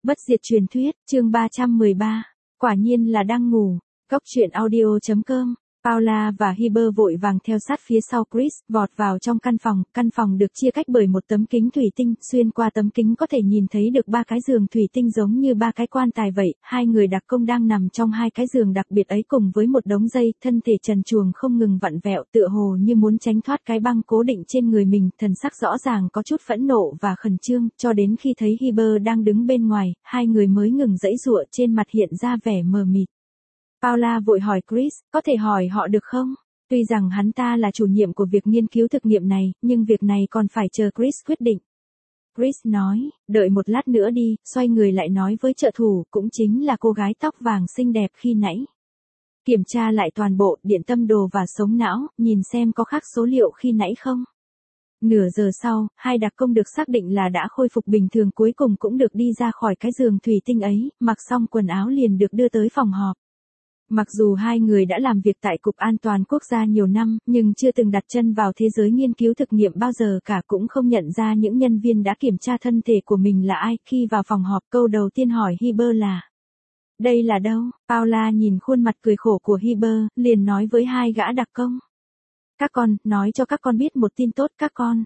Bất diệt truyền thuyết, chương 313. Quả nhiên là đang ngủ. Góc truyện audio.com. Paula và Heber vội vàng theo sát phía sau Chris, vọt vào trong căn phòng được chia cách bởi một tấm kính thủy tinh, xuyên qua tấm kính có thể nhìn thấy được ba cái giường thủy tinh giống như ba cái quan tài vậy, hai người đặc công đang nằm trong hai cái giường đặc biệt ấy cùng với một đống dây, thân thể trần truồng không ngừng vặn vẹo tựa hồ như muốn tránh thoát cái băng cố định trên người mình, thần sắc rõ ràng có chút phẫn nộ và khẩn trương, cho đến khi thấy Heber đang đứng bên ngoài, hai người mới ngừng giãy giụa, trên mặt hiện ra vẻ mờ mịt. Paula vội hỏi Chris, có thể hỏi họ được không? Tuy rằng hắn ta là chủ nhiệm của việc nghiên cứu thực nghiệm này, nhưng việc này còn phải chờ Chris quyết định. Chris nói, đợi một lát nữa đi, xoay người lại nói với trợ thủ, cũng chính là cô gái tóc vàng xinh đẹp khi nãy. Kiểm tra lại toàn bộ, điện tâm đồ và sống não, nhìn xem có khác số liệu khi nãy không. Nửa giờ sau, hai đặc công được xác định là đã khôi phục bình thường cuối cùng cũng được đi ra khỏi cái giường thủy tinh ấy, mặc xong quần áo liền được đưa tới phòng họp. Mặc dù hai người đã làm việc tại Cục An toàn Quốc gia nhiều năm, nhưng chưa từng đặt chân vào thế giới nghiên cứu thực nghiệm bao giờ cả, cũng không nhận ra những nhân viên đã kiểm tra thân thể của mình là ai. Khi vào phòng họp, câu đầu tiên hỏi Heber là: đây là đâu? Paula nhìn khuôn mặt cười khổ của Heber, liền nói với hai gã đặc công: các con, nói cho các con biết một tin tốt, các con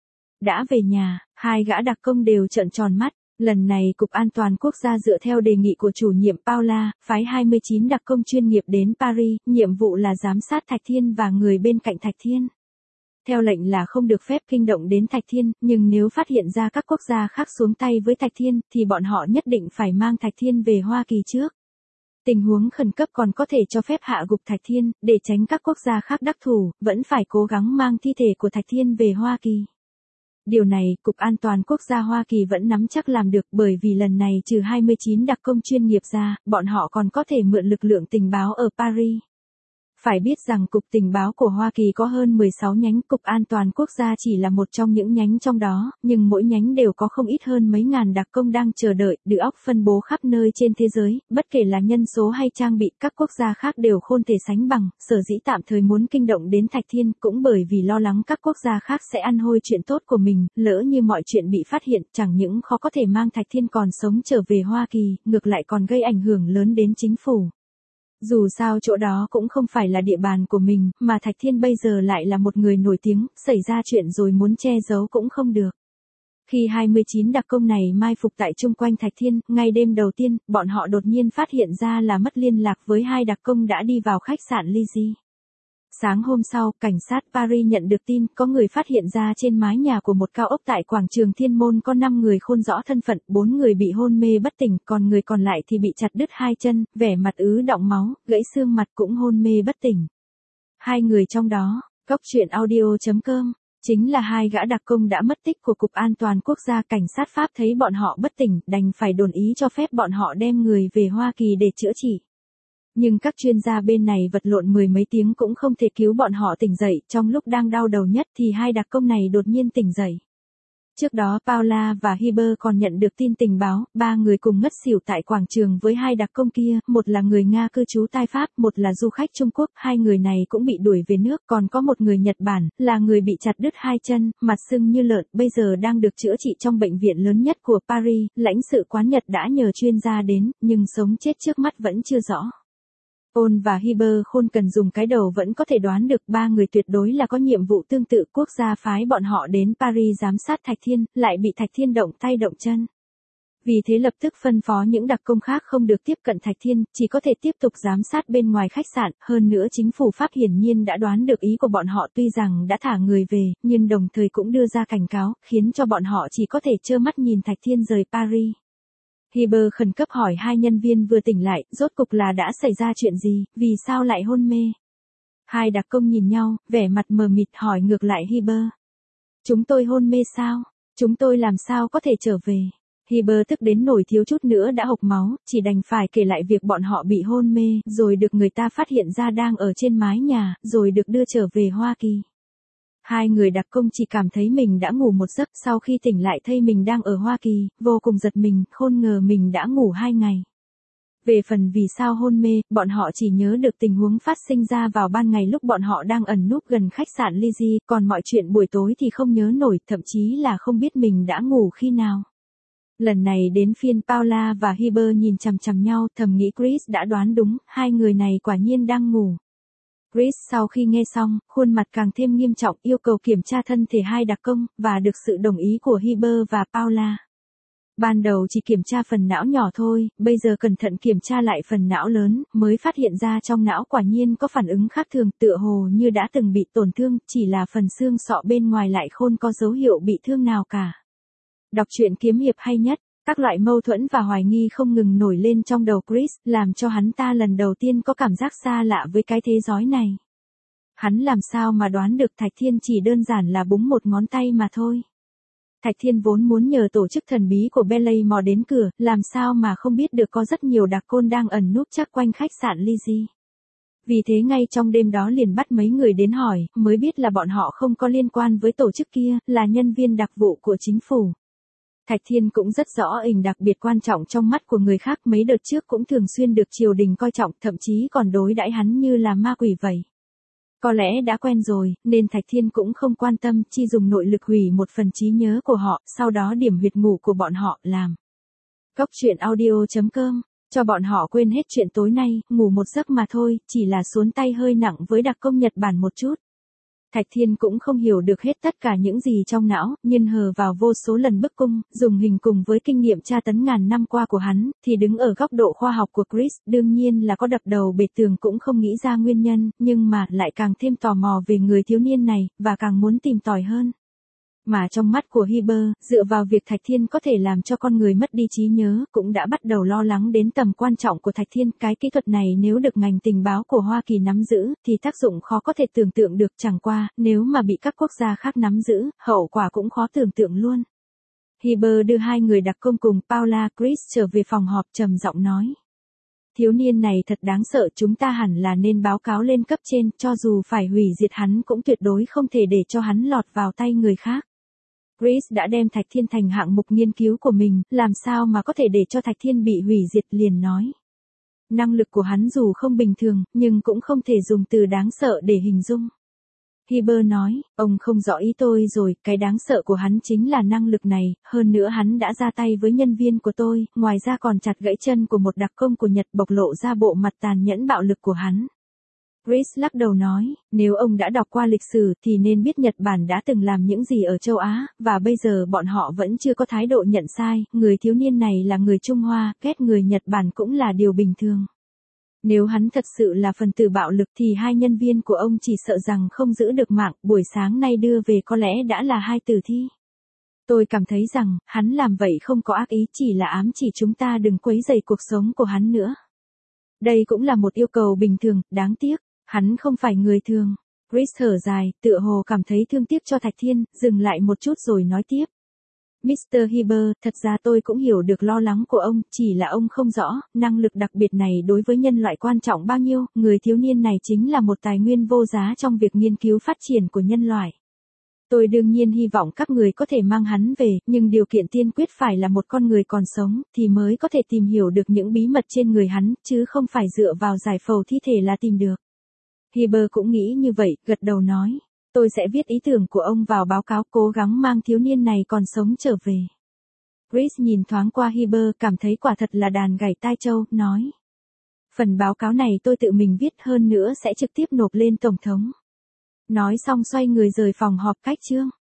đã về nhà. Hai gã đặc công đều trợn tròn mắt. Lần này Cục An toàn Quốc gia dựa theo đề nghị của chủ nhiệm Paula, phái 29 đặc công chuyên nghiệp đến Paris, nhiệm vụ là giám sát Thạch Thiên và người bên cạnh Thạch Thiên. Theo lệnh là không được phép kinh động đến Thạch Thiên, nhưng nếu phát hiện ra các quốc gia khác xuống tay với Thạch Thiên, thì bọn họ nhất định phải mang Thạch Thiên về Hoa Kỳ trước. Tình huống khẩn cấp còn có thể cho phép hạ gục Thạch Thiên, để tránh các quốc gia khác đắc thủ, vẫn phải cố gắng mang thi thể của Thạch Thiên về Hoa Kỳ. Điều này, Cục An toàn Quốc gia Hoa Kỳ vẫn nắm chắc làm được, bởi vì lần này trừ 29 đặc công chuyên nghiệp ra, bọn họ còn có thể mượn lực lượng tình báo ở Paris. Phải biết rằng Cục Tình báo của Hoa Kỳ có hơn 16 nhánh, Cục An toàn Quốc gia chỉ là một trong những nhánh trong đó, nhưng mỗi nhánh đều có không ít hơn mấy ngàn đặc công đang chờ đợi, đầu óc phân bố khắp nơi trên thế giới, bất kể là nhân số hay trang bị, các quốc gia khác đều không thể sánh bằng. Sở dĩ tạm thời muốn kinh động đến Thạch Thiên, cũng bởi vì lo lắng các quốc gia khác sẽ ăn hôi chuyện tốt của mình, lỡ như mọi chuyện bị phát hiện, chẳng những khó có thể mang Thạch Thiên còn sống trở về Hoa Kỳ, ngược lại còn gây ảnh hưởng lớn đến chính phủ. Dù sao chỗ đó cũng không phải là địa bàn của mình, mà Thạch Thiên bây giờ lại là một người nổi tiếng, xảy ra chuyện rồi muốn che giấu cũng không được. Khi 29 đặc công này mai phục tại chung quanh Thạch Thiên, ngay đêm đầu tiên, bọn họ đột nhiên phát hiện ra là mất liên lạc với hai đặc công đã đi vào khách sạn Lizzie. Sáng hôm sau, cảnh sát Paris nhận được tin có người phát hiện ra trên mái nhà của một cao ốc tại quảng trường Thiên Môn có 5 người không rõ thân phận, 4 người bị hôn mê bất tỉnh, còn người còn lại thì bị chặt đứt hai chân, vẻ mặt ứ đọng máu, gãy xương mặt cũng hôn mê bất tỉnh. Hai người trong đó, góc truyện audio.com, chính là hai gã đặc công đã mất tích của Cục An toàn Quốc gia. Cảnh sát Pháp thấy bọn họ bất tỉnh, đành phải đồn ý cho phép bọn họ đem người về Hoa Kỳ để chữa trị. Nhưng các chuyên gia bên này vật lộn mười mấy tiếng cũng không thể cứu bọn họ tỉnh dậy, trong lúc đang đau đầu nhất thì hai đặc công này đột nhiên tỉnh dậy. Trước đó Paula và Heber còn nhận được tin tình báo, ba người cùng ngất xỉu tại quảng trường với hai đặc công kia, một là người Nga cư trú tại Pháp, một là du khách Trung Quốc, hai người này cũng bị đuổi về nước, còn có một người Nhật Bản, là người bị chặt đứt hai chân, mặt sưng như lợn, bây giờ đang được chữa trị trong bệnh viện lớn nhất của Paris. Lãnh sự quán Nhật đã nhờ chuyên gia đến, nhưng sống chết trước mắt vẫn chưa rõ. Paul và Heber khôn cần dùng cái đầu vẫn có thể đoán được ba người tuyệt đối là có nhiệm vụ tương tự. Quốc gia phái bọn họ đến Paris giám sát Thạch Thiên, lại bị Thạch Thiên động tay động chân. Vì thế lập tức phân phó những đặc công khác không được tiếp cận Thạch Thiên, chỉ có thể tiếp tục giám sát bên ngoài khách sạn. Hơn nữa chính phủ Pháp hiển nhiên đã đoán được ý của bọn họ, tuy rằng đã thả người về, nhưng đồng thời cũng đưa ra cảnh cáo, khiến cho bọn họ chỉ có thể trơ mắt nhìn Thạch Thiên rời Paris. Heber khẩn cấp hỏi hai nhân viên vừa tỉnh lại, rốt cục là đã xảy ra chuyện gì, vì sao lại hôn mê? Hai đặc công nhìn nhau, vẻ mặt mờ mịt hỏi ngược lại Heber. Chúng tôi hôn mê sao? Chúng tôi làm sao có thể trở về? Heber tức đến nổi thiếu chút nữa đã hộc máu, chỉ đành phải kể lại việc bọn họ bị hôn mê, rồi được người ta phát hiện ra đang ở trên mái nhà, rồi được đưa trở về Hoa Kỳ. Hai người đặc công chỉ cảm thấy mình đã ngủ một giấc, sau khi tỉnh lại thấy mình đang ở Hoa Kỳ, vô cùng giật mình, không ngờ mình đã ngủ 2 ngày. Về phần vì sao hôn mê, bọn họ chỉ nhớ được tình huống phát sinh ra vào ban ngày lúc bọn họ đang ẩn núp gần khách sạn Lizzie, còn mọi chuyện buổi tối thì không nhớ nổi, thậm chí là không biết mình đã ngủ khi nào. Lần này đến phiên Paula và Heber nhìn chằm chằm nhau, thầm nghĩ Chris đã đoán đúng, hai người này quả nhiên đang ngủ. Chris sau khi nghe xong, khuôn mặt càng thêm nghiêm trọng, yêu cầu kiểm tra thân thể hai đặc công, và được sự đồng ý của Heber và Paula. Ban đầu chỉ kiểm tra phần não nhỏ thôi, bây giờ cẩn thận kiểm tra lại phần não lớn, mới phát hiện ra trong não quả nhiên có phản ứng khác thường, tựa hồ như đã từng bị tổn thương, chỉ là phần xương sọ bên ngoài lại không có dấu hiệu bị thương nào cả. Đọc truyện kiếm hiệp hay nhất, các loại mâu thuẫn và hoài nghi không ngừng nổi lên trong đầu Chris, làm cho hắn ta lần đầu tiên có cảm giác xa lạ với cái thế giới này. Hắn làm sao mà đoán được Thạch Thiên chỉ đơn giản là búng một ngón tay mà thôi. Thạch Thiên vốn muốn nhờ tổ chức thần bí của Bailey mò đến cửa, làm sao mà không biết được có rất nhiều đặc côn đang ẩn núp chắc quanh khách sạn Lizzie. Vì thế ngay trong đêm đó liền bắt mấy người đến hỏi, mới biết là bọn họ không có liên quan với tổ chức kia, là nhân viên đặc vụ của chính phủ. Thạch Thiên cũng rất rõ hình đặc biệt quan trọng trong mắt của người khác, mấy đợt trước cũng thường xuyên được triều đình coi trọng, thậm chí còn đối đãi hắn như là ma quỷ vậy. Có lẽ đã quen rồi, nên Thạch Thiên cũng không quan tâm, chỉ dùng nội lực hủy một phần trí nhớ của họ, sau đó điểm huyệt ngủ của bọn họ, làm. Cốc truyện audio.com, cho bọn họ quên hết chuyện tối nay, ngủ một giấc mà thôi, chỉ là xuống tay hơi nặng với đặc công Nhật Bản một chút. Thạch Thiên cũng không hiểu được hết tất cả những gì trong não, nhưng hờ vào vô số lần bức cung, dùng hình cùng với kinh nghiệm tra tấn ngàn năm qua của hắn, thì đứng ở góc độ khoa học của Chris, đương nhiên là có đập đầu bệt tường cũng không nghĩ ra nguyên nhân, nhưng mà lại càng thêm tò mò về người thiếu niên này, và càng muốn tìm tòi hơn. Mà trong mắt của Heber, dựa vào việc Thạch Thiên có thể làm cho con người mất đi trí nhớ, cũng đã bắt đầu lo lắng đến tầm quan trọng của Thạch Thiên. Cái kỹ thuật này nếu được ngành tình báo của Hoa Kỳ nắm giữ, thì tác dụng khó có thể tưởng tượng được, chẳng qua, nếu mà bị các quốc gia khác nắm giữ, hậu quả cũng khó tưởng tượng luôn. Heber đưa hai người đặc công cùng Paula Chris trở về phòng họp, trầm giọng nói. Thiếu niên này thật đáng sợ, chúng ta hẳn là nên báo cáo lên cấp trên, cho dù phải hủy diệt hắn cũng tuyệt đối không thể để cho hắn lọt vào tay người khác. Chris đã đem Thạch Thiên thành hạng mục nghiên cứu của mình, làm sao mà có thể để cho Thạch Thiên bị hủy diệt, liền nói. Năng lực của hắn dù không bình thường, nhưng cũng không thể dùng từ đáng sợ để hình dung. Heber nói, ông không rõ ý tôi rồi, cái đáng sợ của hắn chính là năng lực này, hơn nữa hắn đã ra tay với nhân viên của tôi, ngoài ra còn chặt gãy chân của một đặc công của Nhật, bộc lộ ra bộ mặt tàn nhẫn bạo lực của hắn. Chris lắc đầu nói, nếu ông đã đọc qua lịch sử thì nên biết Nhật Bản đã từng làm những gì ở châu Á, và bây giờ bọn họ vẫn chưa có thái độ nhận sai, người thiếu niên này là người Trung Hoa, ghét người Nhật Bản cũng là điều bình thường. Nếu hắn thật sự là phần tử bạo lực thì hai nhân viên của ông chỉ sợ rằng không giữ được mạng, buổi sáng nay đưa về có lẽ đã là hai tử thi. Tôi cảm thấy rằng, hắn làm vậy không có ác ý, chỉ là ám chỉ chúng ta đừng quấy rầy cuộc sống của hắn nữa. Đây cũng là một yêu cầu bình thường, đáng tiếc. Hắn không phải người thường. Chris thở dài, tựa hồ cảm thấy thương tiếc cho Thạch Thiên, dừng lại một chút rồi nói tiếp. Mr. Heber, thật ra tôi cũng hiểu được lo lắng của ông, chỉ là ông không rõ, năng lực đặc biệt này đối với nhân loại quan trọng bao nhiêu, người thiếu niên này chính là một tài nguyên vô giá trong việc nghiên cứu phát triển của nhân loại. Tôi đương nhiên hy vọng các người có thể mang hắn về, nhưng điều kiện tiên quyết phải là một con người còn sống, thì mới có thể tìm hiểu được những bí mật trên người hắn, chứ không phải dựa vào giải phẫu thi thể là tìm được. Heber cũng nghĩ như vậy, gật đầu nói. Tôi sẽ viết ý tưởng của ông vào báo cáo, cố gắng mang thiếu niên này còn sống trở về. Chris nhìn thoáng qua Heber, cảm thấy quả thật là đàn gảy tai trâu, nói. Phần báo cáo này tôi tự mình viết, hơn nữa sẽ trực tiếp nộp lên Tổng thống. Nói xong xoay người rời phòng họp cách chương.